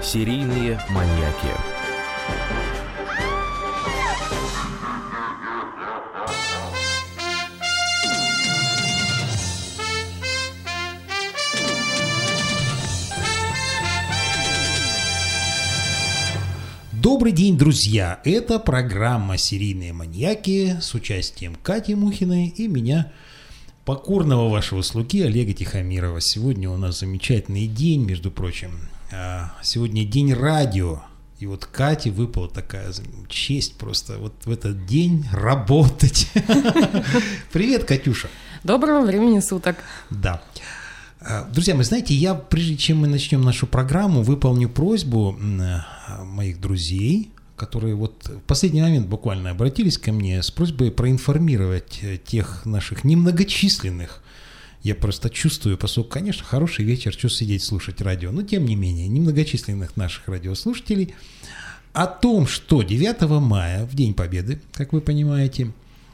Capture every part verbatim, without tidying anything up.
Серийные маньяки. Добрый день, друзья! Это программа «Серийные маньяки» с участием Кати Мухиной и меня, покорного вашего слуги Олега Тихомирова. Сегодня у нас замечательный день, между прочим. Сегодня день радио. И вот Кате выпала такая честь просто вот в этот день работать. Привет, Катюша! Доброго времени суток! Да. Друзья, вы знаете, я, прежде чем мы начнем нашу программу, выполню просьбу моих друзей, которые вот в последний момент буквально обратились ко мне с просьбой проинформировать тех наших немногочисленных, я просто чувствую, поскольку, конечно, хороший вечер, что сидеть слушать радио, но тем не менее, немногочисленных наших радиослушателей, о том, что девятого мая, в День Победы, как вы понимаете,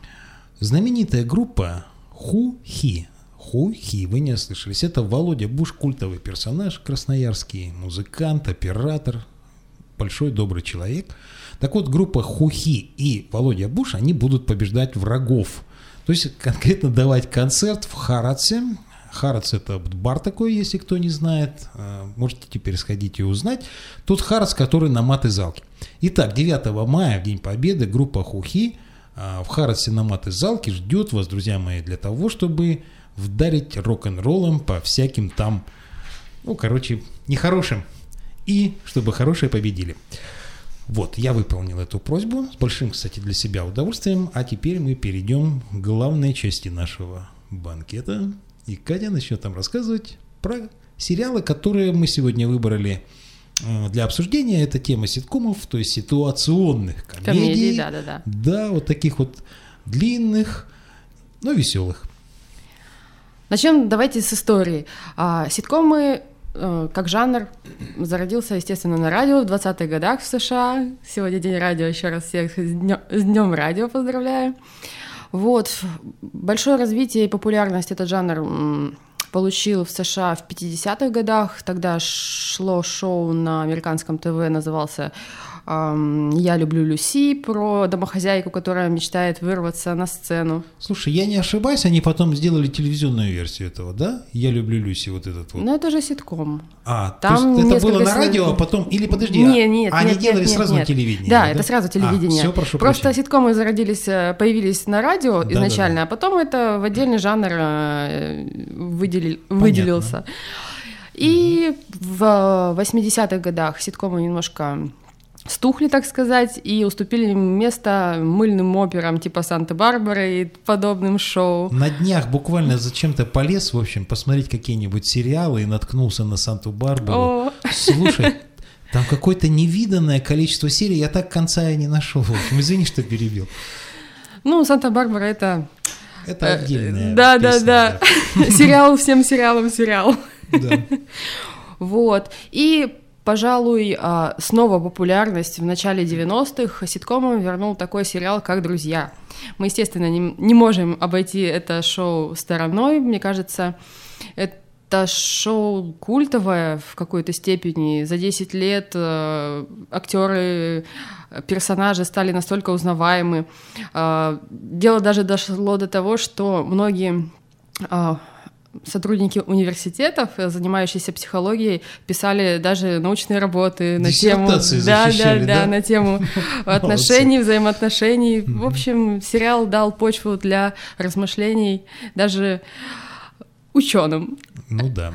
знаменитая группа Ху-Хи, Ху-Хи, вы не ослышались, это Володя Буш, культовый персонаж, красноярский музыкант, оператор, большой добрый человек. Так вот, группа Ху-Хи и Володя Буш, они будут побеждать врагов. То есть конкретно давать концерт в Харатсе. Харатс — это бар такой, если кто не знает. Можете теперь сходить и узнать. Тут Харатс, который на Маты-Залке. Итак, девятого мая, в День Победы, группа Ху-Хи в Харатсе на Маты-Залке ждет вас, друзья мои, для того, чтобы вдарить рок-н-роллом по всяким там, ну, короче, нехорошим. И чтобы хорошие победили. Вот, я выполнил эту просьбу с большим, кстати, для себя удовольствием. А теперь мы перейдем к главной части нашего банкета. И Катя начнет там рассказывать про сериалы, которые мы сегодня выбрали для обсуждения. Это тема ситкомов, то есть ситуационных комедий. Комедий, да-да-да. Да, вот таких вот длинных, но веселых. Начнем давайте с истории. А, ситкомы как жанр зародился, естественно, на радио в двадцатых годах в США. Сегодня День радио, еще раз всех с днем, с днем радио поздравляю. Вот. Большое развитие и популярность этот жанр получил в США в пятидесятых годах. Тогда шло шоу на американском ТВ, назывался «Я люблю Люси», про домохозяйку, которая мечтает вырваться на сцену. Слушай, я не ошибаюсь, они потом сделали телевизионную версию этого, да? «Я люблю Люси», вот этот вот. Ну, это же ситком. А, там то есть это было на радио, а потом, или подожди, нет, нет, а они нет, делали нет, сразу нет. на телевидении? Да, да, это сразу телевидение. А, все, прошу Просто прощения. ситкомы зародились, появились на радио да, изначально, да, да. а потом это в отдельный жанр выделил, выделился. И угу. в восьмидесятых годах ситкомы немножко стухли, так сказать, и уступили место мыльным операм типа «Санта-Барбары» и подобным шоу. На днях буквально зачем-то полез, в общем, посмотреть какие-нибудь сериалы и наткнулся на «Санту-Барбару». О. Слушай, там какое-то невиданное количество серий, я так конца и не нашел. В общем, извини, что перебил. Ну, «Санта-Барбара» — это... Это отдельная Да, песня, да, да. Сериал всем сериалам сериал. Да. Вот. И... Пожалуй, снова популярность в начале девяностых ситкомом вернул такой сериал, как «Друзья». Мы, естественно, не, не можем обойти это шоу стороной. Мне кажется, это шоу культовое в какой-то степени. За десять лет актеры, персонажи стали настолько узнаваемы. Дело даже дошло до того, что многие... сотрудники университетов, занимающиеся психологией, писали даже научные работы на тему, да, да, да, да, на тему отношений, взаимоотношений. В общем, сериал дал почву для размышлений даже ученым. Ну да.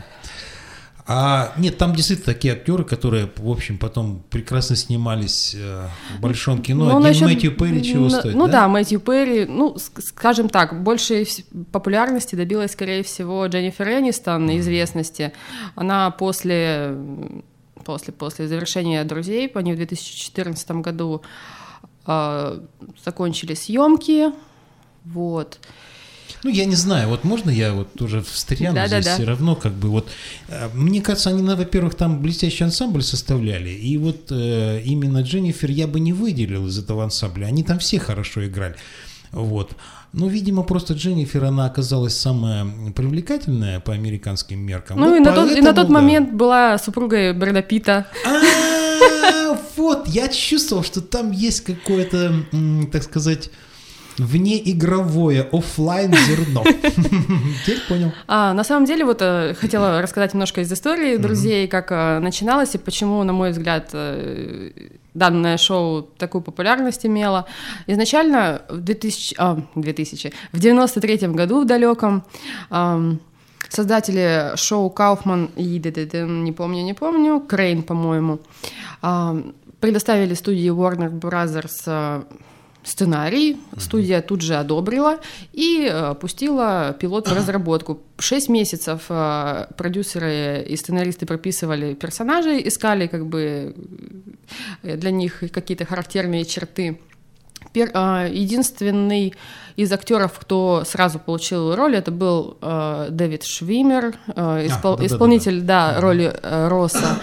А нет, там действительно такие актеры, которые, в общем, потом прекрасно снимались э, в большом кино. Ну, Один насчет... Мэтью Перри чего стоит, Ну да? да, Мэтью Перри, ну, скажем так, большей популярности добилась, скорее всего, Дженнифер Энистон, mm-hmm. известности. Она после, после, после завершения «Друзей», они в две тысячи четырнадцатом году э, закончили съемки, вот. Ну, я не знаю, вот можно я вот уже встряну да, здесь да, да. все равно, как бы вот, мне кажется, они, во-первых, там блестящий ансамбль составляли, и вот э, именно Дженнифер я бы не выделил из этого ансамбля, они там все хорошо играли. Вот. Ну, видимо, просто Дженнифер, она оказалась самая привлекательная по американским меркам. Ну, вот и, на тот, и на тот да. момент была супругой Брэда Питта. А, вот, я чувствовал, что там есть какое-то, так сказать, внеигровое, офлайн зерно. Теперь понял. А, на самом деле, вот э, хотела рассказать немножко из истории друзей, как э, начиналось и почему, на мой взгляд, э, данное шоу такую популярность имело. Изначально в двухтысячном, а, двухтысячном, в девяносто третьем году в далеком э, создатели шоу Кауфман и, не помню, не помню, Крейн, по-моему, э, предоставили студии Warner Brothers э, сценарий, uh-huh. студия тут же одобрила и э, пустила пилот в разработку. Шесть месяцев э, продюсеры и сценаристы прописывали персонажей, искали как бы для них какие-то характерные черты. Пер, э, единственный из актеров, кто сразу получил роль, это был э, Дэвид Швиммер, э, испол, а, да, исполнитель да, да, да. Да, роли э, Росса.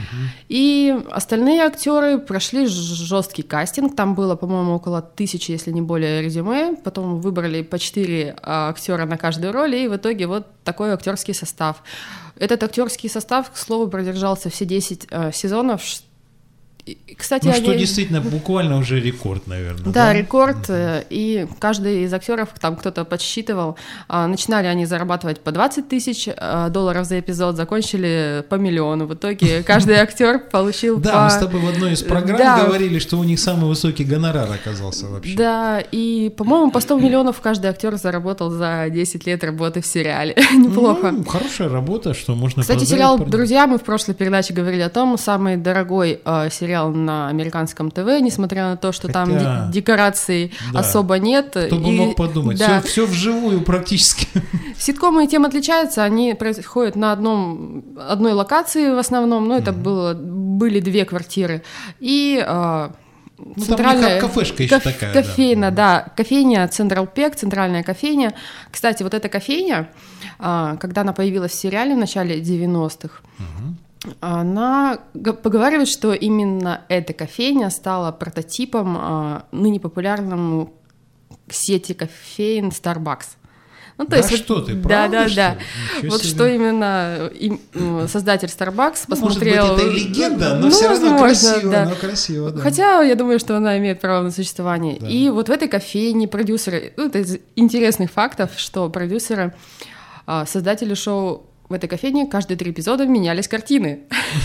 И остальные актеры прошли жесткий кастинг. Там было, по-моему, около тысячи, если не более, резюме. Потом выбрали по четыре актера на каждую роль, и в итоге вот такой актерский состав. Этот актерский состав, к слову, продержался все десять э, сезонов. Кстати, ну, они... что действительно буквально уже рекорд, наверное. Да, да? рекорд. Uh-huh. И каждый из актеров, там кто-то подсчитывал, начинали они зарабатывать по двадцать тысяч долларов за эпизод, закончили по миллиону. В итоге каждый актер получил по... Да, мы с тобой в одной из программ говорили, что у них самый высокий гонорар оказался вообще. Да, и, по-моему, по сто миллионов каждый актер заработал за десять лет работы в сериале. Неплохо. Ну, хорошая работа, что можно... Кстати, сериал «Друзья», мы в прошлой передаче говорили о том, самый дорогой сериал на американском ТВ, несмотря на то, что Хотя... там декораций да. особо нет. Кто бы и... мог подумать, да. все, все вживую практически. Ситкомы тем отличаются, они происходят на одном, одной локации в основном, но это mm-hmm. было, были две квартиры, и э, ну, центральная... Там кафешка еще коф... такая. Кофейна, да. да, кофейня Централ Пек, центральная кофейня. Кстати, вот эта кофейня, э, когда она появилась в сериале в начале девяностых, mm-hmm. она поговаривает, что именно эта кофейня стала прототипом а, ныне популярному сети кофеин Starbucks. Ну, то да есть, что вот, ты, да, правда, да, что да. Ничего вот себе. что именно им, создатель Starbucks посмотрел. Может быть, это и легенда, но ну, все равно возможно, красиво, да. но красиво, да. Хотя я думаю, что она имеет право на существование. Да. И вот в этой кофейне продюсеры, ну, это из интересных фактов, что продюсеры, создатели шоу в этой кофейне каждые три эпизода менялись картины.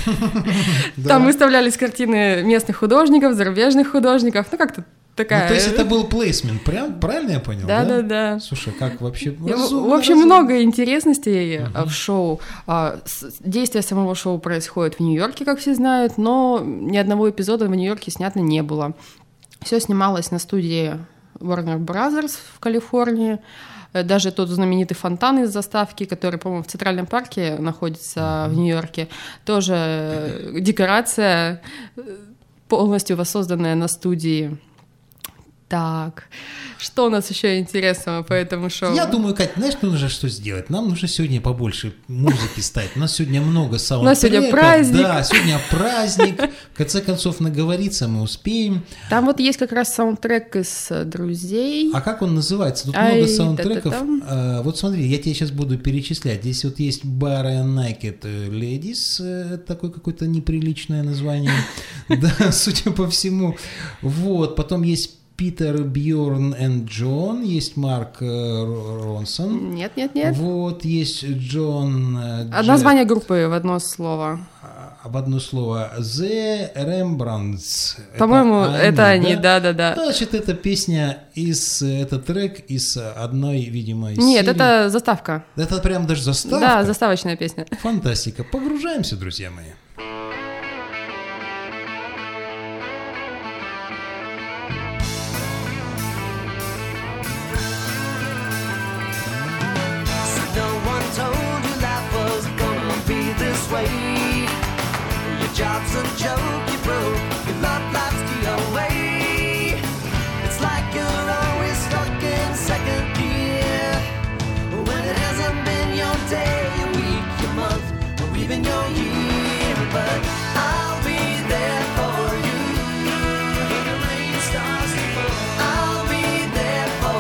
Там выставлялись картины местных художников, зарубежных художников, ну как-то такая... Ну, то есть это был плейсмент, прям, правильно я понял? Да, да, да. Слушай, как вообще... В общем, много интересностей в шоу. Действие самого шоу происходит в Нью-Йорке, как все знают, но ни одного эпизода в Нью-Йорке снято не было. Все снималось на студии Warner Brothers в Калифорнии. Даже тот знаменитый фонтан из заставки, который, по-моему, в Центральном парке находится mm-hmm. в Нью-Йорке, тоже декорация, полностью воссозданная на студии. Так, что у нас еще интересного по этому шоу? Я думаю, Кать, знаешь, нужно что сделать? Нам нужно сегодня побольше музыки ставить. У нас сегодня много саундтреков. У нас сегодня праздник. Да, сегодня праздник. В конце концов, наговориться мы успеем. Там вот есть как раз саундтрек из «Друзей». А как он называется? Тут Ай, много саундтреков. та-та-та. А, вот смотри, я тебе сейчас буду перечислять. Здесь вот есть Bar and Naked Ladies, такое какое-то неприличное название. Да, судя по всему. Вот, потом есть Питер, Бьорн и Джон, есть Марк Ронсон. Нет, нет, нет. Вот, есть Джон... Джек. Название группы в одно слово. Об одно слово. The Rembrandts. По-моему, это, это они, да-да-да. Значит, это песня из... Это трек из одной, видимо, из Нет, серии. это заставка. Это прям даже заставка? Да, заставочная песня. Фантастика. Погружаемся, друзья мои. Job's a joke, you broke, your love life's the away. It's like you're always stuck in second gear, when it hasn't been your day, your week, your month, or even your year. But I'll be there for you when the rain starts to fall. I'll be there for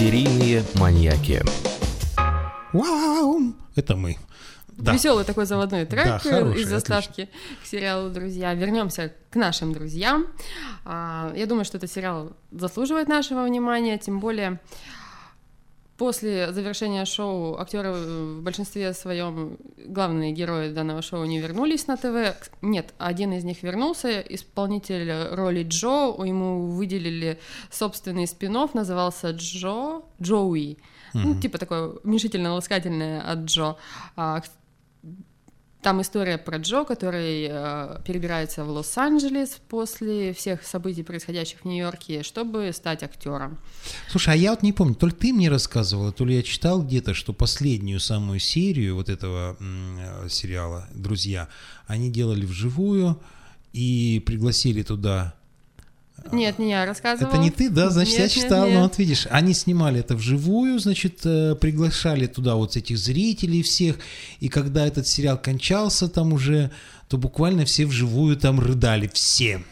Серийные маньяки. Вау! Это мы. Да. Веселый такой заводной трек Да, хороший, из заставки к сериалу «Друзья». Вернемся к нашим друзьям. Я думаю, что этот сериал заслуживает нашего внимания, тем более после завершения шоу актеры в большинстве своем, главные герои данного шоу, не вернулись на ТВ. Нет, один из них вернулся, исполнитель роли Джо, ему выделили собственный спин-офф, назывался Джо, Джоуи. Mm-hmm. Ну, типа такое уменьшительно-ласкательное от Джо. Там история про Джо, который э, перебирается в Лос-Анджелес после всех событий, происходящих в Нью-Йорке, чтобы стать актером. Слушай, а я вот не помню, то ли ты мне рассказывала, то ли я читал где-то, что последнюю самую серию вот этого м- сериала «Друзья» они делали вживую и пригласили туда... Нет, не я рассказывала. Это не ты, да? Значит, нет, я читал, нет, нет. ну вот видишь, они снимали это вживую, значит, приглашали туда вот этих зрителей всех, и когда этот сериал кончался там уже, то буквально все вживую там рыдали, все.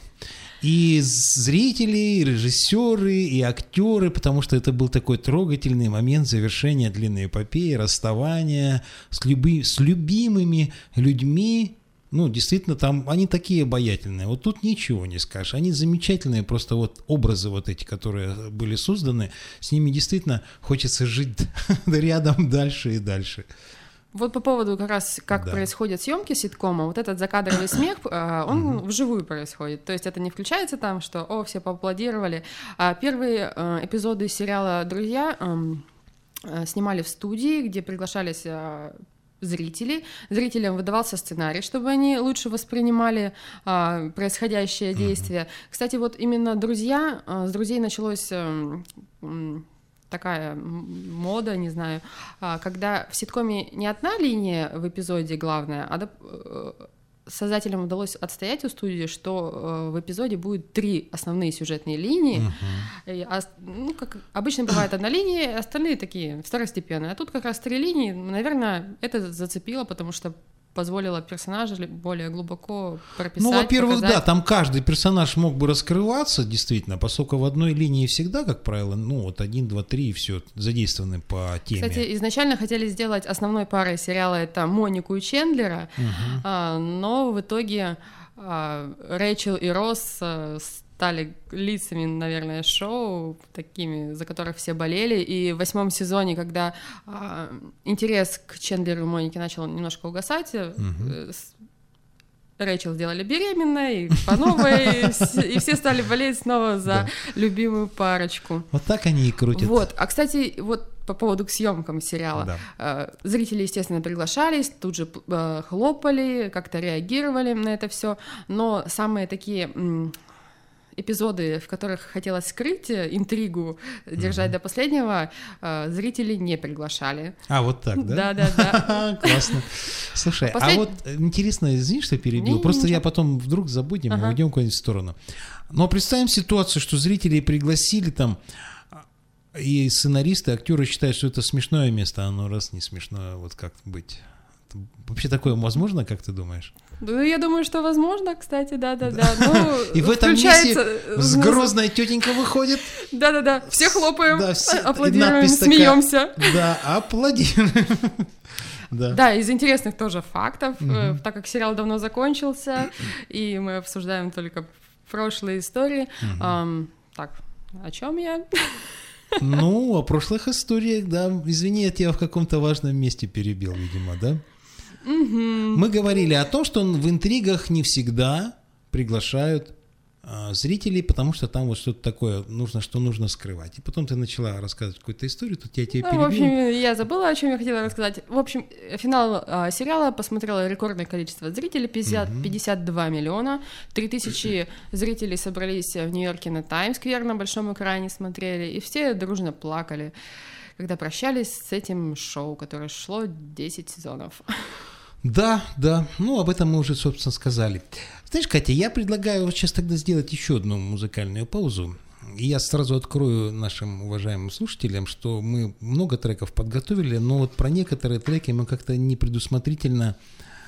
И зрители, и режиссеры, и актеры, потому что это был такой трогательный момент завершения длинной эпопеи, расставания с, люби, с любимыми людьми. Ну, действительно, там они такие обаятельные. Вот тут ничего не скажешь. Они замечательные, просто вот образы вот эти, которые были созданы, с ними действительно хочется жить рядом дальше и дальше. Вот по поводу как раз, как Да. происходят съемки ситкома, вот этот закадровый смех, он вживую происходит. То есть это не включается там, что «О, все поаплодировали». А первые эпизоды сериала «Друзья» снимали в студии, где приглашались зрители. Зрителям выдавался сценарий, чтобы они лучше воспринимали а, происходящее действие. Mm-hmm. Кстати, вот именно «Друзья», а, с «Друзей» началось а, м, такая мода, не знаю, а, когда в ситкоме не одна линия в эпизоде главная, а доп- создателям удалось отстоять у студии, что э, в эпизоде будет три основные сюжетные линии. Uh-huh. И, а, ну, как обычно бывает одна линия, остальные такие второстепенные. А тут как раз три линии. Наверное, это зацепило, потому что позволило персонажа более глубоко прописать. Ну, во-первых, показать. да, там каждый персонаж мог бы раскрываться, действительно, поскольку в одной линии всегда, как правило, ну, вот один, два, три, и все задействованы по теме. Кстати, изначально хотели сделать основной парой сериала это Монику и Чендлера, Угу. а, но в итоге а, Рэйчел и Росс а, стали лицами, наверное, шоу, такими, за которых все болели. И в восьмом сезоне, когда а, интерес к Чендлеру и Монике начал немножко угасать, Угу. Рэйчел сделали беременной, и по новой, и все стали болеть снова за любимую парочку. Вот так они и крутят. Вот, а, кстати, вот по поводу к съемкам сериала. Да. Э, Зрители, естественно, приглашались, тут же э, хлопали, как-то реагировали на это все, но самые такие м, эпизоды, в которых хотелось скрыть интригу, держать Мгм. до последнего, э, зрители не приглашали. А, вот так, да? Да-да-да. Классно. Слушай, Послед- а вот э, интересно, извини, что перебил, Не, просто ничего. я потом вдруг забудем, Ага. мы уйдем куда-нибудь в сторону. Но представим ситуацию, что зрителей пригласили там, и сценаристы, актеры считают, что это смешное место, а оно раз не смешное, вот как быть? Вообще такое возможно, как ты думаешь? Ну, я думаю, что возможно, кстати, да-да-да. Ну, И в этом включается, месте э, с музы- грозная тетенька выходит. Да-да-да, все хлопаем, Да, все- и аплодируем, надпись такая. смеемся. Да, аплодируем. Да. Да, из интересных тоже фактов, э, Мгм. так как сериал давно закончился, и мы обсуждаем только прошлые истории. Мгм. Ам, так, о чем я? Ну, о прошлых историях, да. Извини, я тебя в каком-то важном месте перебил, видимо, да? Мы говорили о том, что в интригах не всегда приглашают а, зрителей, потому что там вот что-то такое нужно, что нужно скрывать. И потом ты начала рассказывать какую-то историю, тут я тебя Ну, в перебил. общем, я забыла, о чем я хотела рассказать. В общем, финал а, сериала посмотрело рекордное количество зрителей, пятьдесят, пятьдесят два миллиона. Три тысячи зрителей собрались в Нью-Йорке на Таймс-сквер на большом экране, смотрели, и все дружно плакали, когда прощались с этим шоу, которое шло десять сезонов. Да, да, ну об этом мы уже, собственно, сказали. Знаешь, Катя, я предлагаю вот сейчас тогда сделать еще одну музыкальную паузу. И я сразу открою нашим уважаемым слушателям, что мы много треков подготовили, но вот про некоторые треки мы как-то непредусмотрительно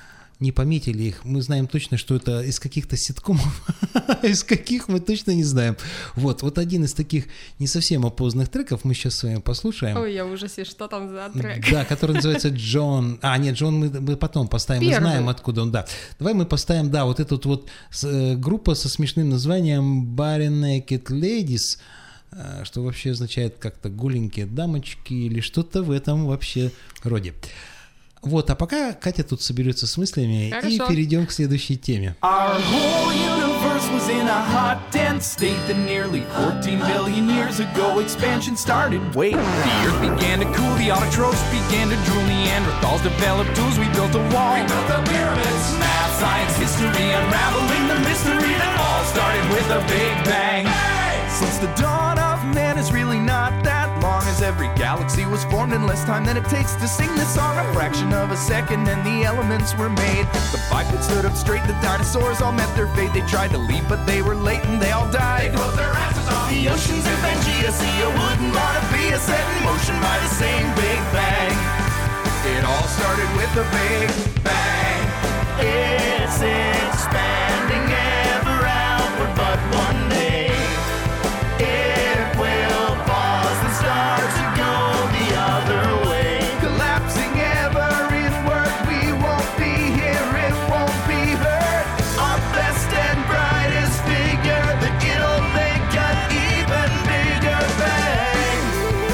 не пометили их. Мы знаем точно, что это из каких-то ситкомов, из каких мы точно не знаем. Вот, вот один из таких не совсем опознанных треков мы сейчас с вами послушаем. Ой, я в ужасе, что там за трек? Да, который называется «Джон». А, нет, «Джон» мы, мы потом поставим, Первый. Мы знаем, откуда он, да. Давай мы поставим, да, вот эту вот с, э, группа со смешным названием «Bare Naked Ladies», э, что вообще означает как-то «голенькие дамочки» или что-то в этом вообще роде. Вот, а пока Катя тут соберется с мыслями, Хорошо. и перейдем к следующей теме. Our whole universe was in a hot, dense state that nearly fourteen billion years ago expansion started. Wait, the earth began to cool, the autotrophs began to drool, Neanderthals developed tools, we built a wall. We built the pyramids. Math, science, history, unraveling the mystery that all started with a big bang. Hey! Since the dawn of man is really not that long, as every galaxy was formed in less time than it takes to sing this song. A fraction of a second and the elements were made. The bipeds stood up straight, the dinosaurs all met their fate. They tried to leave but they were late and they all died. They closed their asses off. The oceans in Pangea, see you wouldn't want to be a set in motion by the same Big Bang. It all started with a Big Bang. It's expanding ever outward, but one day it will pause and start to go the other way. Collapsing ever inward, we won't be here, it won't be heard. Our best and brightest figure, that it'll make an even bigger bang.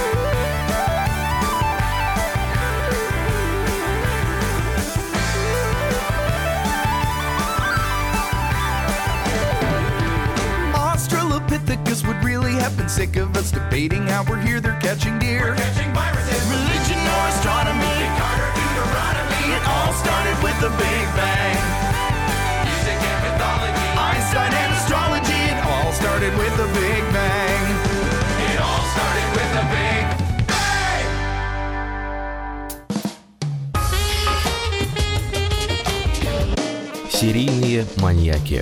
Australopithecus would really have been sick of us debating how we're here, they're catching deer. We're catching viruses. Religion or astronomy, Carter, Deuteronomy. It all started with the Big Bang. Music and mythology, Einstein and astrology. It all started with the Big Bang. It all started with the Big Bang. Серийные маньяки.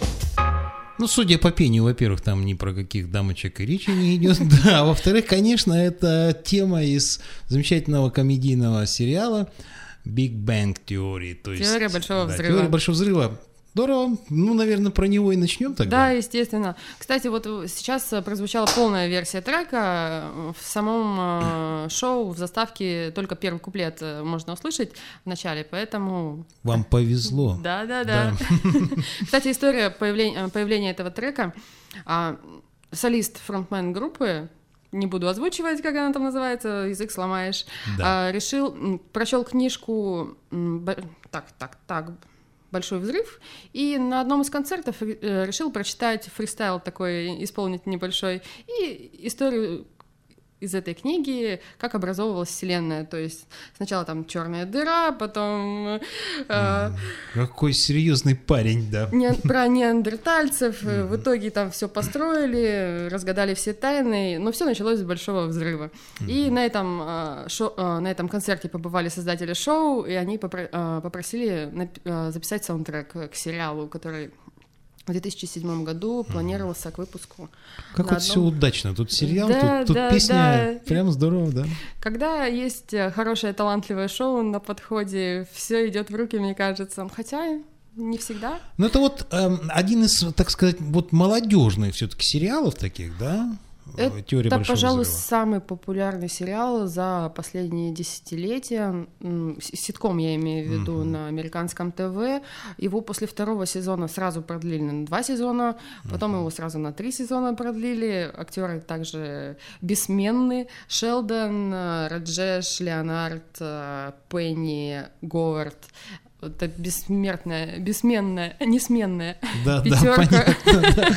Ну, судя по пению, во-первых, там ни про каких дамочек и речи не идет. Да, а во-вторых, конечно, это тема из замечательного комедийного сериала Big Bang Theory. То есть, Теория большого да, взрыва. Теория большого взрыва. Здорово. Ну, наверное, про него и начнем тогда. Да, естественно. Кстати, вот сейчас прозвучала полная версия трека. В самом э, шоу, в заставке только первый куплет можно услышать в начале, поэтому... Вам повезло. Да-да-да. Кстати, история появления, появления этого трека. А, солист, фронтмен группы, не буду озвучивать, как она там называется, язык сломаешь, Да. а, решил, м, прочел книжку, м, б- так, так, так, «Большой взрыв», и на одном из концертов э, решил прочитать фристайл такой, исполнить небольшой, и историю из этой книги, как образовывалась Вселенная. То есть сначала там черная дыра, потом э, Какой серьезный парень, да. не- про неандертальцев. э, В итоге там все построили, разгадали все тайны, но все началось с большого взрыва. И на этом, э, шо- э, на этом концерте побывали создатели шоу, и они попро- э, попросили нап- э, записать саундтрек к сериалу, который в две тысячи седьмом году планировался к выпуску. Как на вот все одном- удачно. Тут сериал, Да, тут, тут да, песня. да. Прям здорово, да. Когда есть э, хорошее талантливое шоу на подходе, все идет в руки, мне кажется. Хотя не всегда. Ну, это вот эм, один из, так сказать, вот молодежных все-таки сериалов таких, да? Это, Теория большого пожалуй, взрыва. самый популярный сериал за последние десятилетия. М, с- Ситком я имею в виду на американском ТВ. Его после второго сезона сразу продлили на два сезона, потом его сразу на три сезона продлили. Актеры также бессменны. Шелдон, э, Раджеш, Леонард, э, Пенни, Говард. Это бессмертная, бессменная, несменная Да, да, пятерка. понятно. да.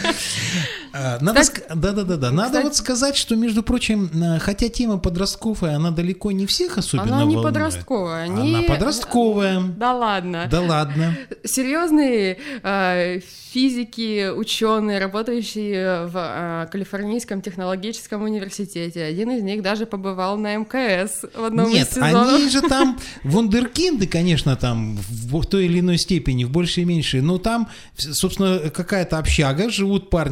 А, Надо, Кстати- ск- да, да, да, да. Надо кстати- вот сказать, что, между прочим, э, хотя тема подростковая, она далеко не всех особенно Она не волнует. подростковая, они- Она подростковая. Да ладно. Да ладно. Серьезные э, физики, ученые, работающие в э, Калифорнийском технологическом университете. Один из них даже побывал на МКС в одном Нет, из сезонов. они же там вундеркинды, конечно, там в, в той или иной степени, в большей и меньшей, но там, собственно, какая-то общага, живут парни в Это этой не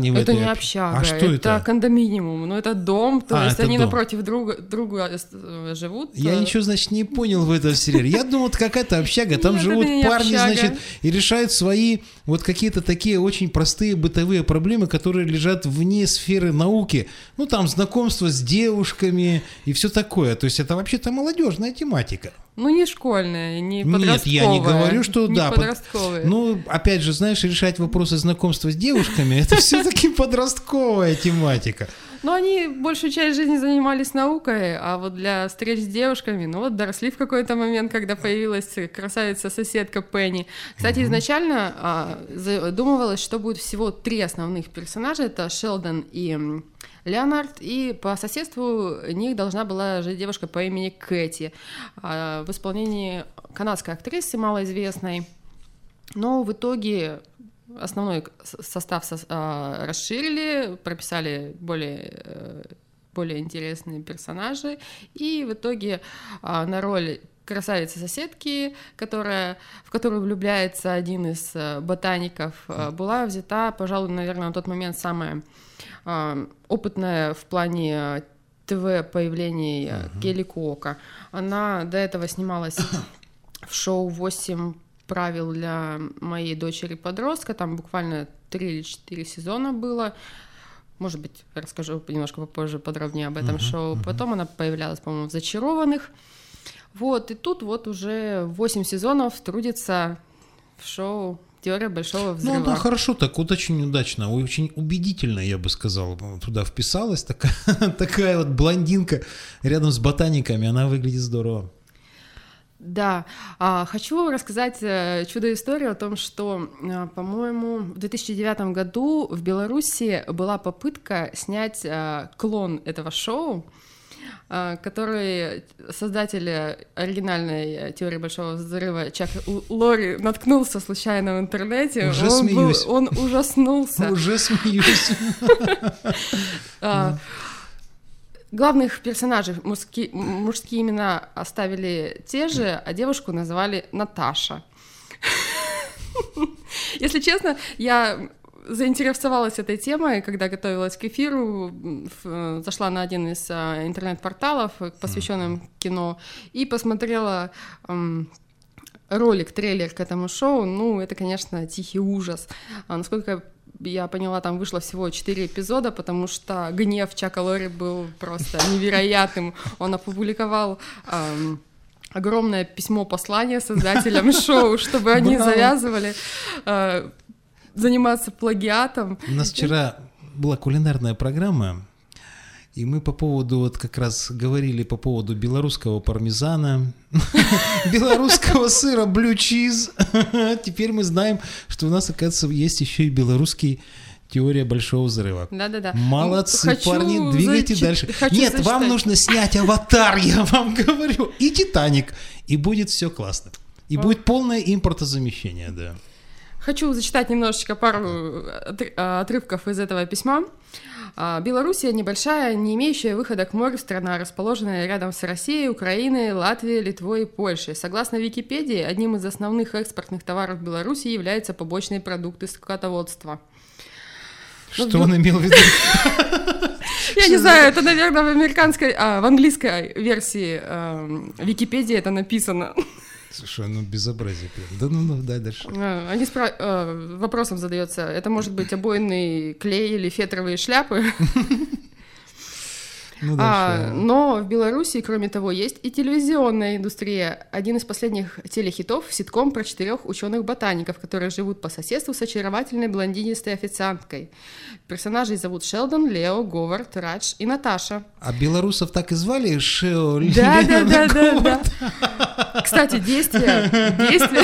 не общага, А что это? кондоминиум, ну это дом, то А, есть это они дом. напротив друга, друга э, живут. Я э, ничего, значит, не понял в этом сериале. Я думал, это какая-то общага, там Нет, живут это не парни, общага. значит, и решают свои вот какие-то такие очень простые бытовые проблемы, которые лежат вне сферы науки. Ну, там знакомство с девушками и все такое. То есть это вообще-то молодежная тематика. Ну не школьная, не подростковая. Нет, я не говорю, что не да. под- подростковая. Ну, опять же, знаешь, решать вопросы знакомства с девушками, это все-таки подростковая тематика. Ну, они большую часть жизни занимались наукой, а вот для встреч с девушками, ну вот доросли в какой-то момент, когда появилась красавица-соседка Пенни. Кстати, изначально а, задумывалось, что будет всего три основных персонажа, это Шелдон и м, Леонард, и по соседству них должна была жить девушка по имени Кэти, а, в исполнении канадской актрисы малоизвестной. Но в итоге основной с- состав сос- а, расширили, прописали более, э, более интересные персонажи, и в итоге а, на роль красавицы-соседки, которая, в которую влюбляется один из э, ботаников, э, была взята, пожалуй, наверное, на тот момент самая а, опытная в плане э, ТВ-появлений э, Келли Куока. Она до этого снималась в шоу «восемь правил для моей дочери-подростка». Там буквально три или четыре сезона было. Может быть, расскажу немножко попозже подробнее об этом uh-huh, шоу. Uh-huh. Потом она появлялась, по-моему, в «Зачарованных». Вот, и тут вот уже восемь сезонов трудится в шоу «Теория большого взрыва». Ну, да, хорошо, так вот очень удачно, очень убедительно, я бы сказал, туда вписалась. Такая, такая вот блондинка рядом с ботаниками, она выглядит здорово. Да, а, хочу рассказать э, чудо-историю о том, что, э, по-моему, в две тысячи девятом году в Беларуси была попытка снять э, клон этого шоу, э, который создатель оригинальной теории большого взрыва Чак Л- Лори наткнулся случайно в интернете. Уже он смеюсь. был- он ужаснулся. Уже смеюсь. А, Главных персонажей мужски- мужские имена оставили те же, а девушку назвали Наташа. Если честно, я заинтересовалась этой темой, когда готовилась к эфиру, в- зашла на один из а, интернет-порталов, посвященным кино, и посмотрела м, ролик, трейлер к этому шоу. Ну, это, конечно, тихий ужас. А, насколько я поняла, там вышло всего четыре эпизода, потому что гнев Чака Лори был просто невероятным. Он опубликовал эм, огромное письмо-послание создателям шоу, чтобы они Браво. завязывали э, заниматься плагиатом. У нас вчера была кулинарная программа, и мы по поводу, вот как раз говорили по поводу белорусского пармезана, белорусского сыра blue cheese. Теперь мы знаем, что у нас, оказывается, есть еще и белорусский теория большого взрыва. Да-да-да. Молодцы, Хочу парни, двигайте зачи- дальше. хочу Нет, зачитать. вам нужно снять «Аватар», я вам говорю, и «Титаник», и будет все классно. И будет полное импортозамещение, да. Хочу зачитать немножечко пару отр- отрывков из этого письма. А, Белоруссия небольшая, не имеющая выхода к морю страна, расположенная рядом с Россией, Украиной, Латвией, Литвой и Польшей. Согласно Википедии, одним из основных экспортных товаров Беларуси являются побочные продукты скотоводства. Что он имел в виду? Я не знаю, это, наверное, в американской, а, в английской версии э, Википедии это написано. Слушай, ну безобразие прям. Да ну, ну, дай дальше. Э, Они спра- э, вопросом задается, это может быть обойный клей или фетровые шляпы? Ну, А, дальше. но в Беларуси, кроме того, есть и телевизионная индустрия. Один из последних телехитов — ситком про четырех ученых-ботаников, которые живут по соседству с очаровательной блондинистой официанткой. Персонажей зовут Шелдон, Лео, Говард, Радж и Наташа. А белорусов так и звали? Шео, Да, Лена, да, да, да, Говард? да. Кстати, действие, действие.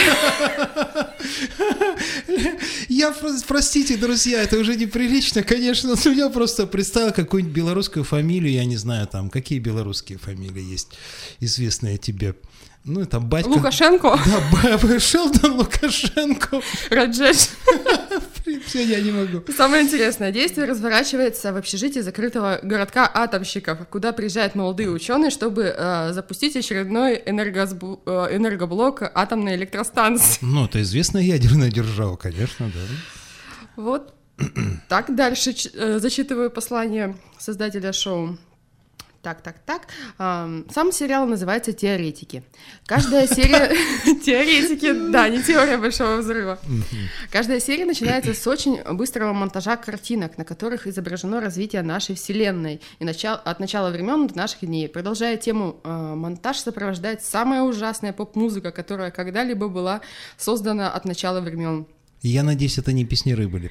Я, прос- простите, друзья, это уже неприлично, конечно, но я просто представил какую-нибудь белорусскую фамилию, я не знаю, там, какие белорусские фамилии есть, известные тебе. Ну, там, батька... Лукашенко, Да, Б- Шелдон Лукашенко. Раджеш. Все, я не могу. Самое интересное, действие разворачивается в общежитии закрытого городка атомщиков, куда приезжают молодые ученые, чтобы э, запустить очередной энергосбу- э, энергоблок атомной электростанции. Ну, это известная ядерная держава, конечно, да. Вот. Так, дальше ч- э, зачитываю послание создателя шоу. Так, так, так. Ам, Сам сериал называется «Теоретики». Каждая серия... Теоретики, да, не теория Большого взрыва. Каждая серия начинается с очень быстрого монтажа картинок, на которых изображено развитие нашей Вселенной и начало, от начала времен до наших дней. Продолжая тему, э, монтаж сопровождает самая ужасная поп-музыка, которая когда-либо была создана от начала времен. Я надеюсь, это не песняры были.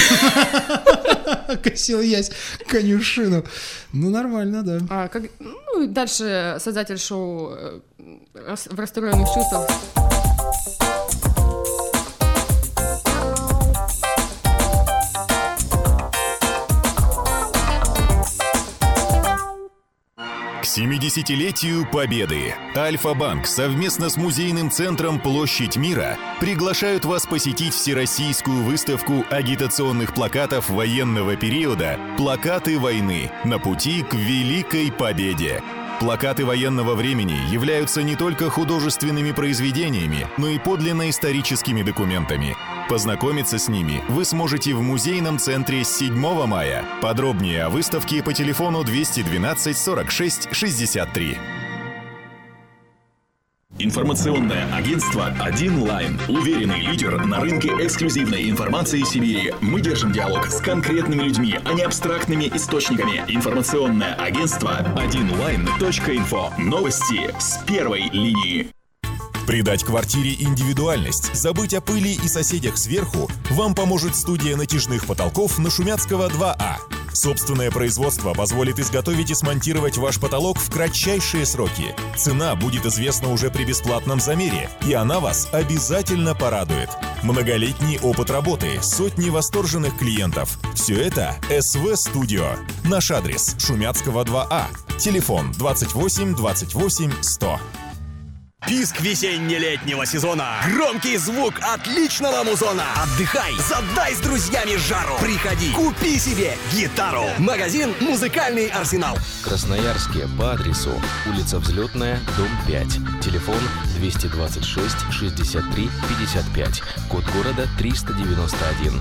Косил ясь конюшину. Ну, нормально, да. А, как, ну, и дальше создатель шоу э, рас- в расстроенных чувствах. К семидесятилетию Победы Альфа-Банк совместно с музейным центром «Площадь мира» приглашают вас посетить всероссийскую выставку агитационных плакатов военного периода «Плакаты войны. На пути к Великой Победе». Плакаты военного времени являются не только художественными произведениями, но и подлинно историческими документами. Познакомиться с ними вы сможете в музейном центре с седьмого мая. Подробнее о выставке по телефону двести двенадцать сорок шесть шестьдесят три. Информационное агентство «Один Лайн». Уверенный лидер на рынке эксклюзивной информации Сибири. Мы держим диалог с конкретными людьми, а не абстрактными источниками. Информационное агентство один лайн точка инфо. Новости с первой линии. Придать квартире индивидуальность, забыть о пыли и соседях сверху вам поможет студия натяжных потолков на Шумяцкого два А. Собственное производство позволит изготовить и смонтировать ваш потолок в кратчайшие сроки. Цена будет известна уже при бесплатном замере, и она вас обязательно порадует. Многолетний опыт работы, сотни восторженных клиентов. Все это эс вэ Studio. Наш адрес: Шумяцкого два А. Телефон двадцать восемь двадцать восемь сто. Писк весенне-летнего сезона. Громкий звук отличного музона. Отдыхай, задай с друзьями жару. Приходи, купи себе гитару. Магазин «Музыкальный арсенал». В Красноярске по адресу улица Взлетная, дом пять. Телефон двести двадцать шесть шестьдесят три пятьдесят пять. Код города триста девяносто один.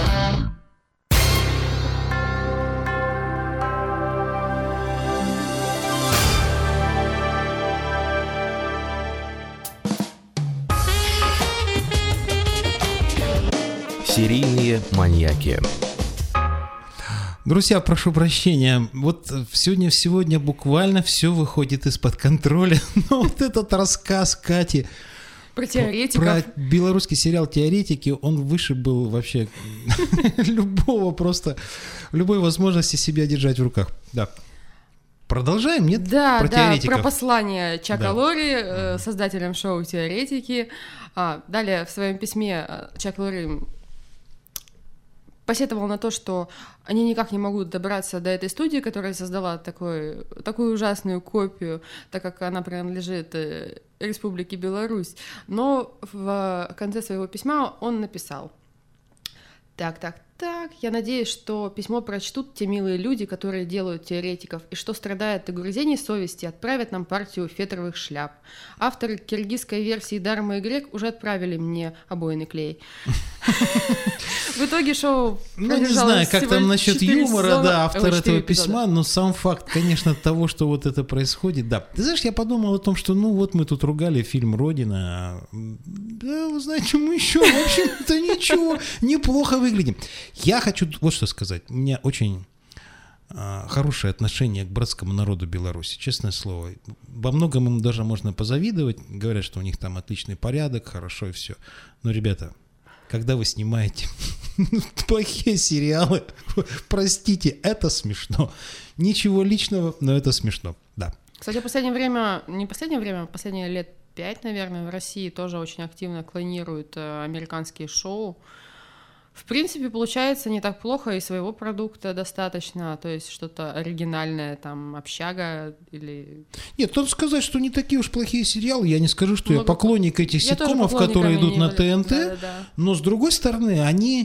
Серийные маньяки. Друзья, прошу прощения, вот сегодня, сегодня буквально все выходит из-под контроля, но вот этот рассказ Кати Про теоретиков. про белорусский сериал «Теоретики», он выше был вообще любого просто, любой возможности себя держать в руках. Да. Продолжаем, нет? Да, про да, теоретиков. про послание Чака Да. Лори, э, создателем шоу «Теоретики». А, далее в своем письме э, Чак Лори посетовал на то, что они никак не могут добраться до этой студии, которая создала такой, такую ужасную копию, так как она принадлежит э, Республике Беларусь. Но в конце своего письма он написал: Так, так, так, я надеюсь, что письмо прочтут те милые люди, которые делают теоретиков, и что, страдая от угрызений совести, отправят нам партию фетровых шляп. Авторы киргизской версии «Дарма и Грек» уже отправили мне обойный клей. В итоге шоу Ну, не знаю, как там насчет юмора, да, автор этого письма, но сам факт, конечно, того, что вот это происходит, да. Ты знаешь, я подумал о том, что, ну, вот мы тут ругали фильм «Родина». Да, вы знаете, мы еще, в общем-то, ничего, неплохо выглядим. Я хочу вот что сказать. У меня очень а, хорошее отношение к братскому народу Беларуси, честное слово. Во многом им даже можно позавидовать. Говорят, что у них там отличный порядок, хорошо и все. Но, ребята, когда вы снимаете плохие сериалы, простите, это смешно. Ничего личного, но это смешно, да. Кстати, в последнее время, не в последнее время, в последние лет пять, наверное, в России тоже очень активно клонируют э, американские шоу. В принципе, получается не так плохо, и своего продукта достаточно, то есть что-то оригинальное, там, «Общага» или... Нет, надо сказать, что не такие уж плохие сериалы. Я не скажу, что Много... я поклонник этих я ситкомов, которые идут на ТНТ, да, да, да. но, с другой стороны, они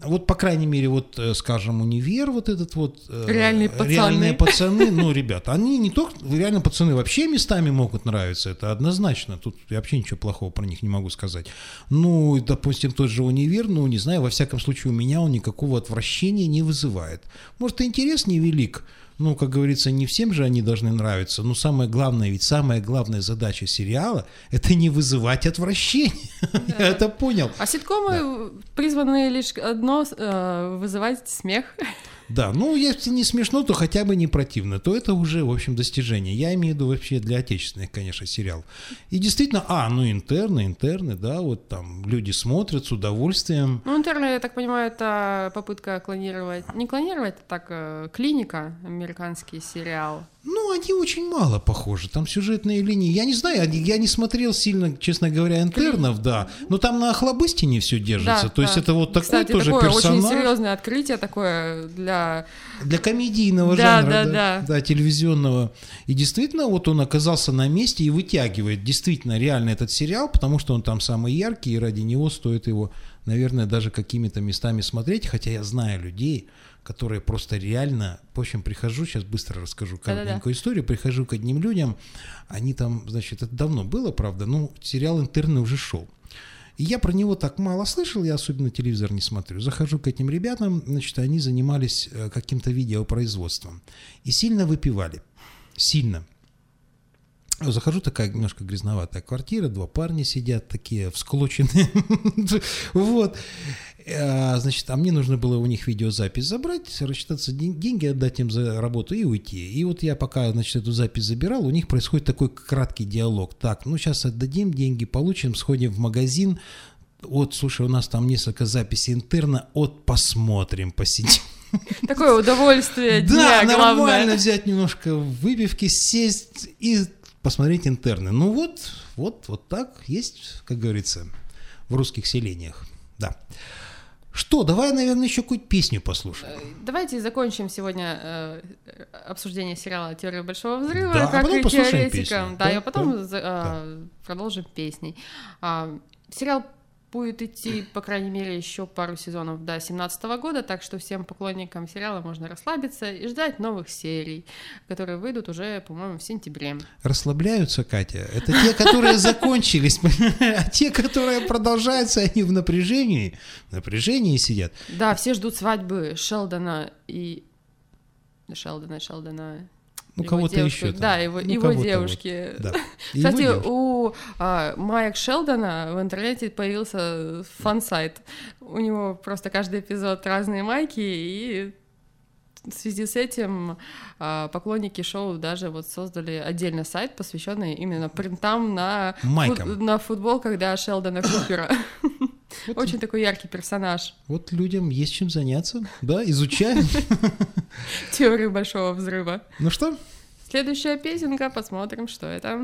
Вот, по крайней мере, вот, э, скажем, «Универ», вот этот вот... э, Реальные пацаны. Реальные пацаны, ну, ребята, они не только... Реально пацаны вообще местами могут нравиться, это однозначно. Тут я вообще ничего плохого про них не могу сказать. Ну, допустим, тот же «Универ», ну, не знаю, во всяком случае, у меня он никакого отвращения не вызывает. Может, и интерес невелик. Ну, как говорится, не всем же они должны нравиться. Но самое главное, ведь самая главная задача сериала – это не вызывать отвращение. Я это понял. А ситкомы призваны лишь одно э, вызывать смех. Да, ну, если не смешно, то хотя бы не противно, то это уже, в общем, достижение. Я имею в виду вообще для отечественных, конечно, сериалов. И действительно, а, ну, интерны, интерны, да, вот там люди смотрят с удовольствием. Ну, интерны, я так понимаю, это попытка клонировать, не клонировать, а так, э, «Клиника», американский сериал. Ну, они очень мало похожи, там сюжетные линии, я не знаю, я не смотрел сильно, честно говоря, интернов, да, но там на Охлобыстине все держится, Да, то есть да. это вот такой Кстати, тоже такое персонаж. очень серьезное открытие такое для... Для комедийного Да, жанра, да, да, да. да, телевизионного. И действительно, вот он оказался на месте и вытягивает действительно реально этот сериал, потому что он там самый яркий, и ради него стоит его, наверное, даже какими-то местами смотреть, хотя я знаю людей, которые просто реально, в общем, прихожу, сейчас быстро расскажу коротенькую историю, прихожу к одним людям, они там, значит, это давно было, правда, но сериал «Интерны» уже шел. И я про него так мало слышал, я особенно телевизор не смотрю. Захожу к этим ребятам, значит, они занимались каким-то видеопроизводством и сильно выпивали, сильно. Захожу, такая немножко грязноватая квартира, два парня сидят такие всклоченные, вот. Значит, а мне нужно было у них видеозапись забрать, рассчитаться, деньги отдать им за работу и уйти. И вот я пока, значит, эту запись забирал, у них происходит такой краткий диалог. Так, ну сейчас отдадим деньги, получим, сходим в магазин. Вот, слушай, у нас там несколько записей интерна, вот посмотрим, посидим. Такое удовольствие дня, да, главное. Нормально взять немножко выпивки, сесть и посмотреть интерны. Ну вот, вот, вот так есть, как говорится, в русских селениях. Да. Что, давай, наверное, еще какую-то песню послушаем. Давайте закончим сегодня э, обсуждение сериала «Теория большого взрыва», да, как а и теоретикам. Да, да, и потом да, за, э, да. продолжим песней. А, сериал будет идти, по крайней мере, еще пару сезонов до две тысячи семнадцатого года, так что всем поклонникам сериала можно расслабиться и ждать новых серий, которые выйдут уже, по-моему, в сентябре. Расслабляются, Катя? Это те, которые закончились, а те, которые продолжаются, они в напряжении, в напряжении сидят. Да, все ждут свадьбы Шелдона и... Шелдона, Шелдона... Ну, его кого-то девушку, еще. Там. Да, его, ну, его девушки. Вот. Да. Кстати, его у а, Майк Шелдона в интернете появился фан-сайт. У него просто каждый эпизод разные майки, и в связи с этим а, поклонники шоу даже вот создали отдельный сайт, посвященный именно принтам на, фут, на футболках для Шелдона Купера. Вот очень такой яркий персонаж. Вот людям есть чем заняться, да, изучаем. Теорию большого взрыва. Ну что? Следующая песенка, посмотрим, что это.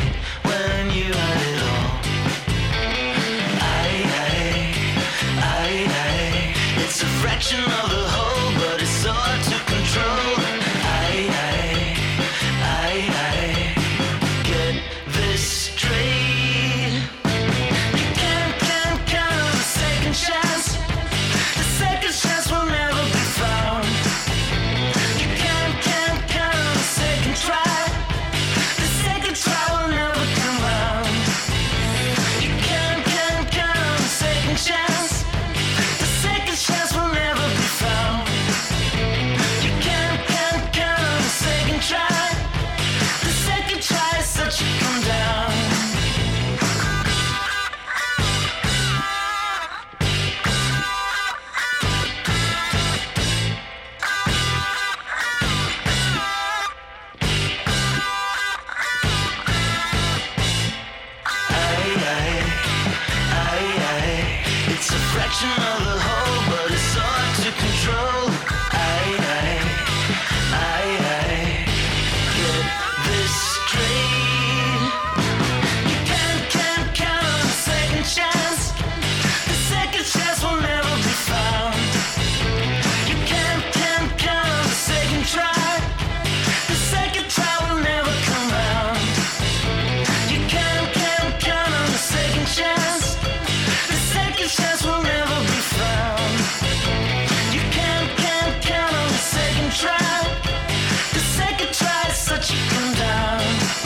I fraction of the whole, but it's so hard to control. I, I, I, I get this straight. You can't, can't count on the second chance. The second chance will never be found. You can't, can't count on the second try. The second try will never come round. You can't, can't count on the second chance. The second chance will never be found. You can't, can't count on the second try. The second try is such a come down. It's a fraction of the whole, but it's so hard to control. I, I, I, I get this straight. You can't, can't count on the second chance. The second chance will never be found. You can't, can't count on the second try. The second try will never come round. You can't, can't count on the second chance. The second chance will never be found. You can't, can't count on the second try. The second try is such a come down.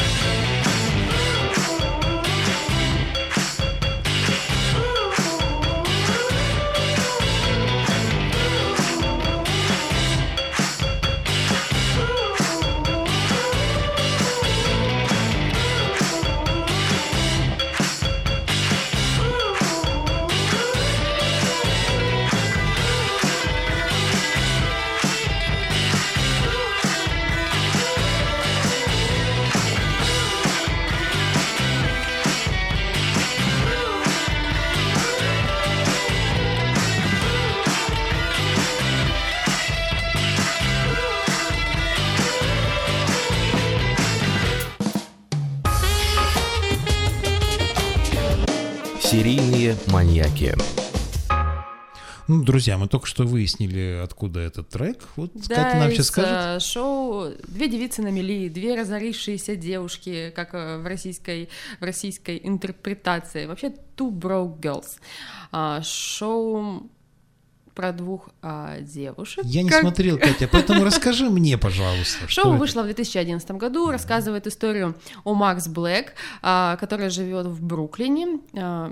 Серийные маньяки. Ну, друзья, мы только что выяснили, откуда этот трек. Вот Да, Катя нам из сейчас скажет. э, шоу «Две девицы на мели», две разорившиеся девушки, как э, в российской, в российской интерпретации. Вообще «Two Broke Girls». А, шоу про двух а, девушек. Я не как- смотрел, Катя, поэтому расскажи мне, пожалуйста. что Шоу это. вышло в две тысячи одиннадцатом году, рассказывает историю о Макс Блэк, а, которая живет в Бруклине. А,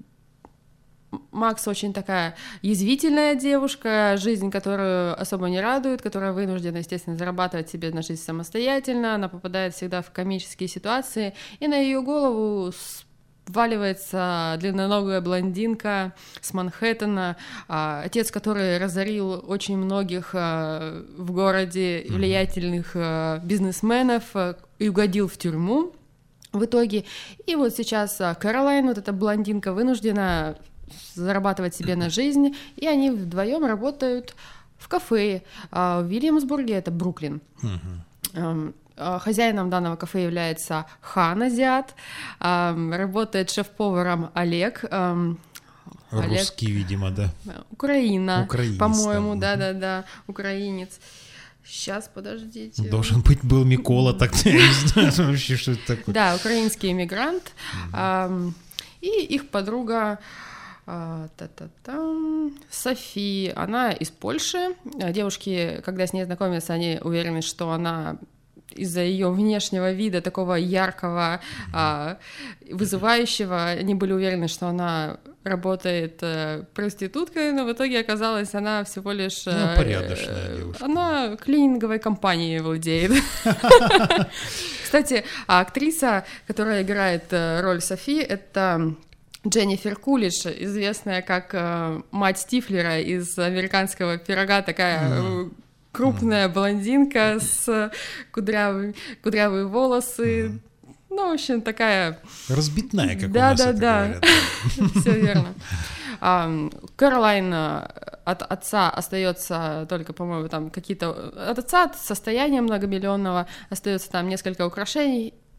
Макс очень такая язвительная девушка, жизнь, которую особо не радует, которая вынуждена, естественно, зарабатывать себе на жизнь самостоятельно, она попадает всегда в комические ситуации, и на ее голову вваливается длинноногая блондинка с Манхэттена, а, отец, который разорил очень многих а, в городе влиятельных а, бизнесменов а, и угодил в тюрьму в итоге. И вот сейчас а, Кэролайн, вот эта блондинка, вынуждена зарабатывать себе на жизнь, и они вдвоем работают в кафе а, в Вильямсбурге, это Бруклин. Эм, а, Хозяином данного кафе является Хан, азиат, эм, работает шеф-поваром Олег. эм, Олег- Русский, видимо, да. Украина, Украинец, по-моему, да. да-да-да, украинец. Сейчас, подождите. Должен быть был Микола, так я не знаю вообще, что это такое. Да, украинский иммигрант. Ам, И их подруга а, та-та-там, Софи, она из Польши. А Девушки, когда с ней знакомятся, они уверены, что она из-за ее внешнего вида, такого яркого, а, вызывающего, они были уверены, что она работает э, проституткой, но в итоге оказалось, она всего лишь... э, Ну, порядочная э, девушка. Она клининговой компанией владеет. Кстати, а актриса, которая играет э, роль Софи, это Дженнифер Кулич, известная как э, мать Стифлера из «Американского пирога», такая э, крупная блондинка с кудрявыми, кудрявые волосы. Ну, в общем, такая... Разбитная, как Да, у нас да, это да. говорят. Все верно. А, Кэролайн от отца остается только, по-моему, там какие-то... От отца, от состояния многомиллионного остается там несколько украшений,